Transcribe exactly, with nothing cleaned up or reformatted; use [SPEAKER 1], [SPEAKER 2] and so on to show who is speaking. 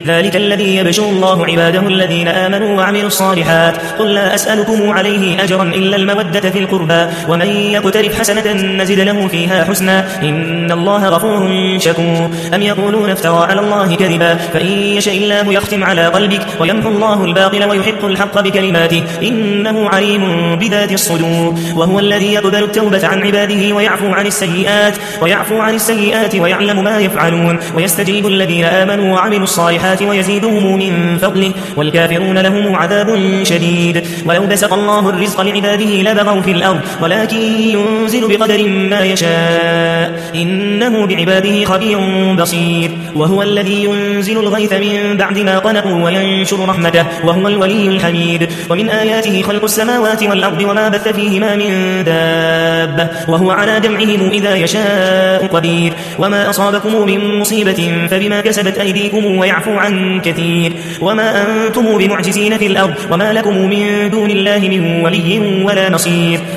[SPEAKER 1] ذلك الذي يبشر الله عباده الذين آمنوا وعملوا الصالحات قل لا أسألكم عليه أجرا إلا المودة في القربى ومن يقترف حسنة نزد له فيها حسنا إن الله غفور شكور أم يقولون افترى على الله كذبا فإن يشاء الله يختم على قلبك ويمحو الله الباطل ويحق الحق بكلماته إنه عليم بذات الصدور وهو الذي يقبل التوبة عن عباده ويعفو عن السيئات ويعفو عن السيئات ويعلم ما يفعلون ويستجيب الذين آمنوا وعملوا الصالحات ويزيدهم من فضله والكافرون لهم عذاب شديد ولو بسط الله الرزق لعباده لبغوا في الأرض ولكن ينزل بقدر ما يشاء إنه بعباده خبير بصير وهو الذي ينزل الغيث من بعد ما قنطوا وينشر رحمته وهو الولي الحميد ومن آياته خلق السماوات والأرض وما بث فيهما من دابة وهو على جمعهم إذا يشاء قدير وما أصابكم من مصيبة فبما كسبت أيديكم ويعفو عن كثير وما أنتم بمعجزين في الأرض وما لكم من دون الله من ولي ولا نصير